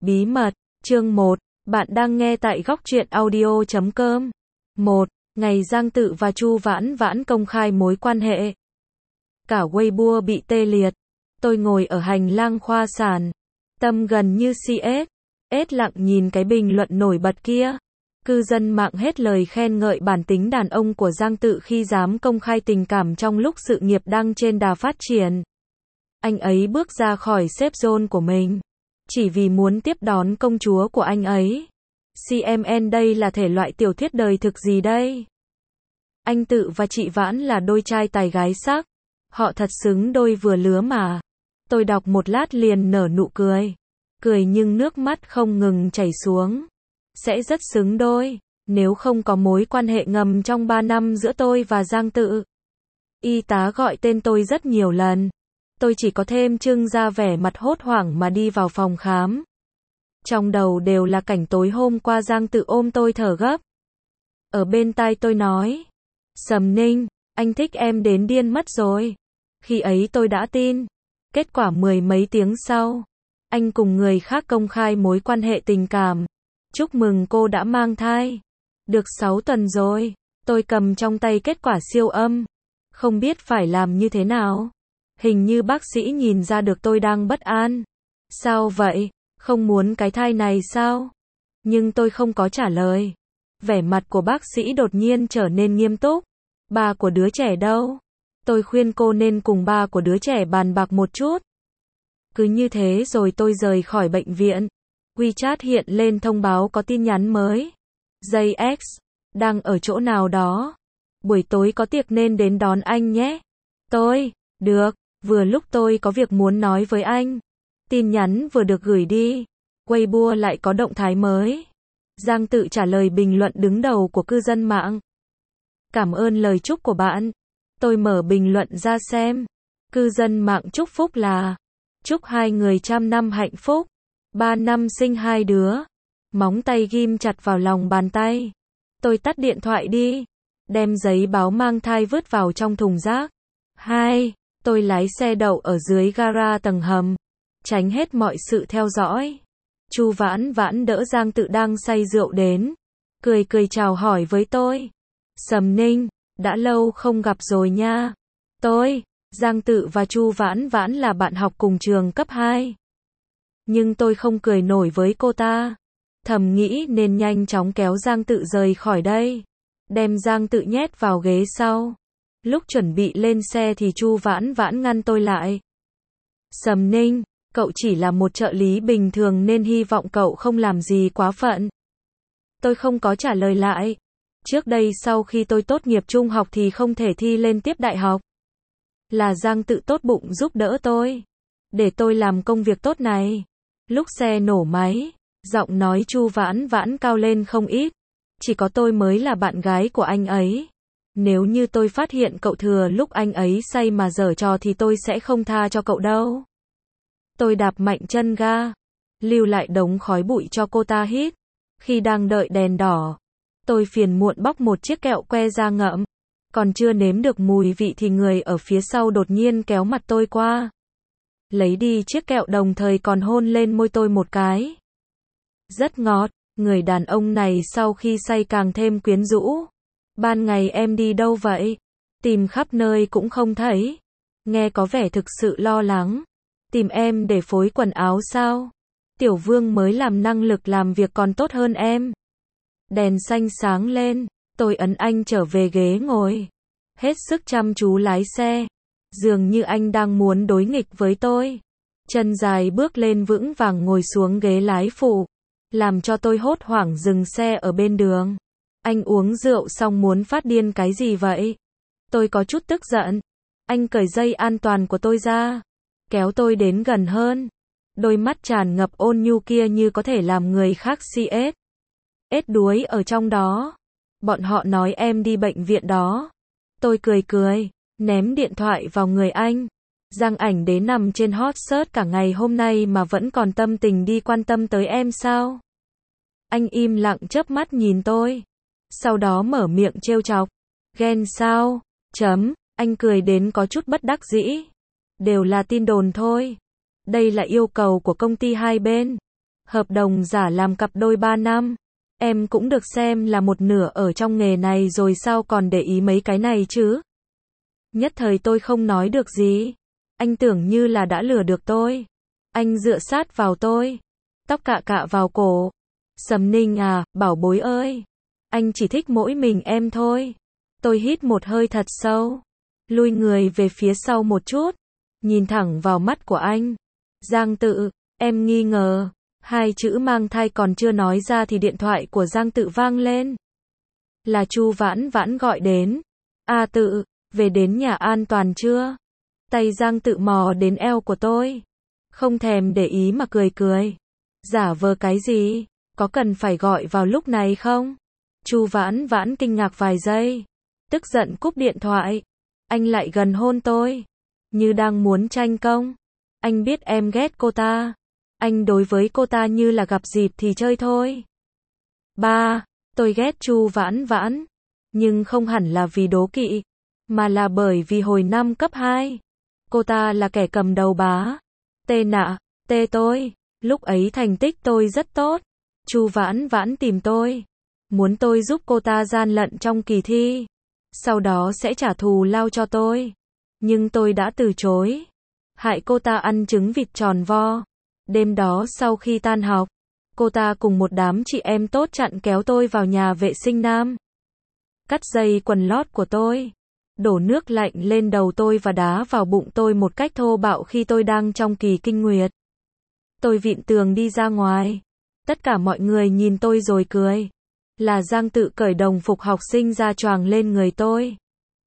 Bí mật, chương 1, bạn đang nghe tại góc truyện audio.com. 1. Ngày Giang Tự và Chu Vãn Vãn công khai mối quan hệ. Cả Weibo bị tê liệt. Tôi ngồi ở hành lang khoa sản. Tâm gần như CS. Lặng nhìn cái bình luận nổi bật kia. Cư dân mạng hết lời khen ngợi bản tính đàn ông của Giang Tự khi dám công khai tình cảm trong lúc sự nghiệp đang trên đà phát triển. Anh ấy bước ra khỏi safe zone của mình. Chỉ vì muốn tiếp đón công chúa của anh ấy. CMN đây là thể loại tiểu thuyết đời thực gì đây? Anh Tự và chị Vãn là đôi trai tài gái sắc. Họ thật xứng đôi vừa lứa mà. Tôi đọc một lát liền nở nụ cười. Cười nhưng nước mắt không ngừng chảy xuống. Sẽ rất xứng đôi, nếu không có mối quan hệ ngầm trong 3 năm giữa tôi và Giang Tự. Y tá gọi tên tôi rất nhiều lần. Tôi chỉ có thêm trưng ra vẻ mặt hốt hoảng mà đi vào phòng khám. Trong đầu đều là cảnh tối hôm qua Giang Tự ôm tôi thở gấp. Ở bên tai tôi nói, Sầm Ninh, anh thích em đến điên mất rồi. Khi ấy tôi đã tin. Kết quả 10 mấy tiếng sau, anh cùng người khác công khai mối quan hệ tình cảm. Chúc mừng cô đã mang thai. Được 6 tuần rồi. Tôi cầm trong tay kết quả siêu âm. Không biết phải làm như thế nào. Hình như bác sĩ nhìn ra được tôi đang bất an. Sao vậy? Không muốn cái thai này sao? Nhưng tôi không có trả lời. Vẻ mặt của bác sĩ đột nhiên trở nên nghiêm túc. Ba của đứa trẻ đâu? Tôi khuyên cô nên cùng ba của đứa trẻ bàn bạc một chút. Cứ như thế rồi tôi rời khỏi bệnh viện. WeChat hiện lên thông báo có tin nhắn mới. JX, đang ở chỗ nào đó. Buổi tối có tiệc nên đến đón anh nhé. Tôi, được, vừa lúc tôi có việc muốn nói với anh. Tin nhắn vừa được gửi đi. Weibo lại có động thái mới. Giang Tự trả lời bình luận đứng đầu của cư dân mạng. Cảm ơn lời chúc của bạn. Tôi mở bình luận ra xem. Cư dân mạng chúc phúc là chúc hai người trăm năm hạnh phúc. 3 năm sinh 2 đứa. Móng tay ghim chặt vào lòng bàn tay. Tôi tắt điện thoại đi. Đem giấy báo mang thai vứt vào trong thùng rác. 2. Tôi lái xe đậu ở dưới gara tầng hầm. Tránh hết mọi sự theo dõi. Chu Vãn Vãn đỡ Giang Tự đang say rượu đến. Cười chào hỏi với tôi. Sầm Ninh, đã lâu không gặp rồi nha. Giang Tự và Chu Vãn Vãn là bạn học cùng trường cấp 2. Nhưng tôi không cười nổi với cô ta. Thầm nghĩ nên nhanh chóng kéo Giang Tự rời khỏi đây. Đem Giang Tự nhét vào ghế sau. Lúc chuẩn bị lên xe thì Chu Vãn Vãn ngăn tôi lại. Sầm Ninh, cậu chỉ là một trợ lý bình thường nên hy vọng cậu không làm gì quá phận. Tôi không có trả lời lại. Trước đây sau khi tôi tốt nghiệp trung học thì không thể thi lên tiếp đại học. Là Giang Tự tốt bụng giúp đỡ tôi. Để tôi làm công việc tốt này. Lúc xe nổ máy, giọng nói Chu Vãn Vãn cao lên không ít. Chỉ có tôi mới là bạn gái của anh ấy. Nếu như tôi phát hiện cậu thừa lúc anh ấy say mà giở trò thì tôi sẽ không tha cho cậu đâu. Tôi đạp mạnh chân ga, lưu lại đống khói bụi cho cô ta hít. Khi đang đợi đèn đỏ, tôi phiền muộn bóc một chiếc kẹo que ra ngậm. Còn chưa nếm được mùi vị thì người ở phía sau đột nhiên kéo mặt tôi qua. Lấy đi chiếc kẹo đồng thời còn hôn lên môi tôi một cái. Rất ngọt, người đàn ông này sau khi say càng thêm quyến rũ. Ban ngày em đi đâu vậy? Tìm khắp nơi cũng không thấy. Nghe có vẻ thực sự lo lắng. Tìm em để phối quần áo sao? Tiểu Vương mới làm năng lực làm việc còn tốt hơn em. Đèn xanh sáng lên, tôi ấn anh trở về ghế ngồi. Hết sức chăm chú lái xe. Dường như anh đang muốn đối nghịch với tôi. Chân dài bước lên vững vàng ngồi xuống ghế lái phụ. Làm cho tôi hốt hoảng dừng xe ở bên đường. Anh uống rượu xong muốn phát điên cái gì vậy? Tôi có chút tức giận. Anh cởi dây an toàn của tôi ra. Kéo tôi đến gần hơn. Đôi mắt tràn ngập ôn nhu kia như có thể làm người khác CS. Đuối ở trong đó. Bọn họ nói em đi bệnh viện đó. Tôi cười. Ném điện thoại vào người anh. Giang Ảnh Đế nằm trên hot search cả ngày hôm nay mà vẫn còn tâm tình đi quan tâm tới em sao? Anh im lặng chớp mắt nhìn tôi. Sau đó mở miệng trêu chọc. Ghen sao? Anh cười đến có chút bất đắc dĩ. Đều là tin đồn thôi. Đây là yêu cầu của công ty hai bên. Hợp đồng giả làm cặp đôi 3 năm. Em cũng được xem là một nửa ở trong nghề này rồi sao còn để ý mấy cái này chứ? Nhất thời tôi không nói được gì. Anh tưởng như là đã lừa được tôi. Anh dựa sát vào tôi. Tóc cạ cạ vào cổ. Sầm Ninh à, bảo bối ơi. Anh chỉ thích mỗi mình em thôi. Tôi hít một hơi thật sâu. Lui người về phía sau một chút. Nhìn thẳng vào mắt của anh. Giang Tự, em nghi ngờ. Hai chữ mang thai còn chưa nói ra thì điện thoại của Giang Tự vang lên. Là Chu Vãn Vãn gọi đến. A Tự, về đến nhà an toàn chưa? Tay Giang Tự mò đến eo của tôi. Không thèm để ý mà cười cười. Giả vờ cái gì? Có cần phải gọi vào lúc này không? Chu Vãn Vãn kinh ngạc vài giây. Tức giận cúp điện thoại. Anh lại gần hôn tôi. Như đang muốn tranh công. Anh biết em ghét cô ta. Anh đối với cô ta như là gặp dịp thì chơi thôi. Tôi ghét Chu Vãn Vãn. Nhưng không hẳn là vì đố kỵ. Mà là bởi vì hồi năm cấp 2. Cô ta là kẻ cầm đầu bá. Tê nạ, tê tôi. Lúc ấy thành tích tôi rất tốt. Chu Vãn Vãn tìm tôi. Muốn tôi giúp cô ta gian lận trong kỳ thi. Sau đó sẽ trả thù lao cho tôi. Nhưng tôi đã từ chối. Hại cô ta ăn trứng vịt tròn vo. Đêm đó sau khi tan học, cô ta cùng một đám chị em tốt chặn kéo tôi vào nhà vệ sinh nam. Cắt dây quần lót của tôi. Đổ nước lạnh lên đầu tôi và đá vào bụng tôi một cách thô bạo khi tôi đang trong kỳ kinh nguyệt. Tôi vịn tường đi ra ngoài. Tất cả mọi người nhìn tôi rồi cười. Là Giang Tự cởi đồng phục học sinh ra choàng lên người tôi.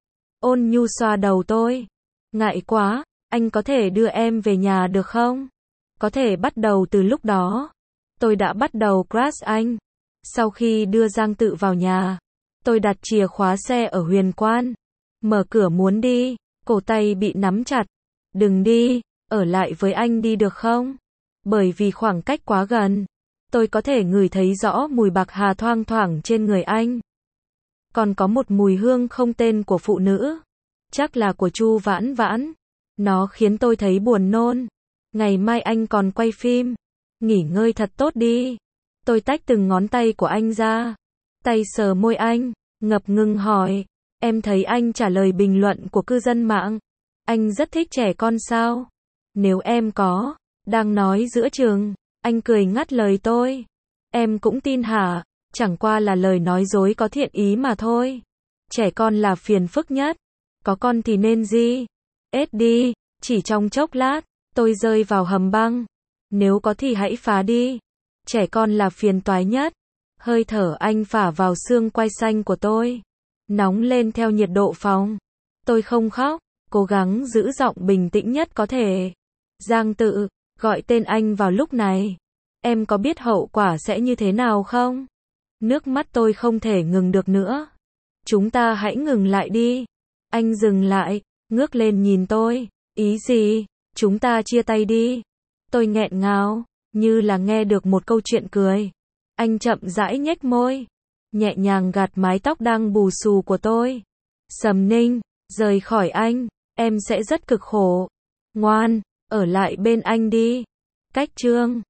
Ôn nhu xoa đầu tôi. Ngại quá, anh có thể đưa em về nhà được không? Có thể bắt đầu từ lúc đó. Tôi đã bắt đầu crush anh. Sau khi đưa Giang Tự vào nhà, tôi đặt chìa khóa xe ở Huyền Quan. Mở cửa muốn đi, cổ tay bị nắm chặt. Đừng đi, ở lại với anh đi được không? Bởi vì khoảng cách quá gần, tôi có thể ngửi thấy rõ mùi bạc hà thoang thoảng trên người anh. Còn có một mùi hương không tên của phụ nữ. Chắc là của Chu Vãn Vãn. Nó khiến tôi thấy buồn nôn. Ngày mai anh còn quay phim. Nghỉ ngơi thật tốt đi. Tôi tách từng ngón tay của anh ra. Tay sờ môi anh, ngập ngừng hỏi. Em thấy anh trả lời bình luận của cư dân mạng. Anh rất thích trẻ con sao? Nếu em có, đang nói giữa trường. Anh cười ngắt lời tôi. Em cũng tin hả? Chẳng qua là lời nói dối có thiện ý mà thôi. Trẻ con là phiền phức nhất. Có con thì nên gì? Ết đi, chỉ trong chốc lát, tôi rơi vào hầm băng. Nếu có thì hãy phá đi. Trẻ con là phiền toái nhất. Hơi thở anh phả vào xương quai xanh của tôi. Nóng lên theo nhiệt độ phòng. Tôi không khóc, cố gắng giữ giọng bình tĩnh nhất có thể. Giang Tự, gọi tên anh vào lúc này. Em có biết hậu quả sẽ như thế nào không? Nước mắt tôi không thể ngừng được nữa. Chúng ta hãy ngừng lại đi. Anh dừng lại, ngước lên nhìn tôi. Ý gì? Chúng ta chia tay đi. Tôi nghẹn ngào, như là nghe được một câu chuyện cười. Anh chậm rãi nhếch môi, nhẹ nhàng gạt mái tóc đang bù xù của tôi. Sầm Ninh, rời khỏi anh, em sẽ rất cực khổ. Ngoan, ở lại bên anh đi. Cách chương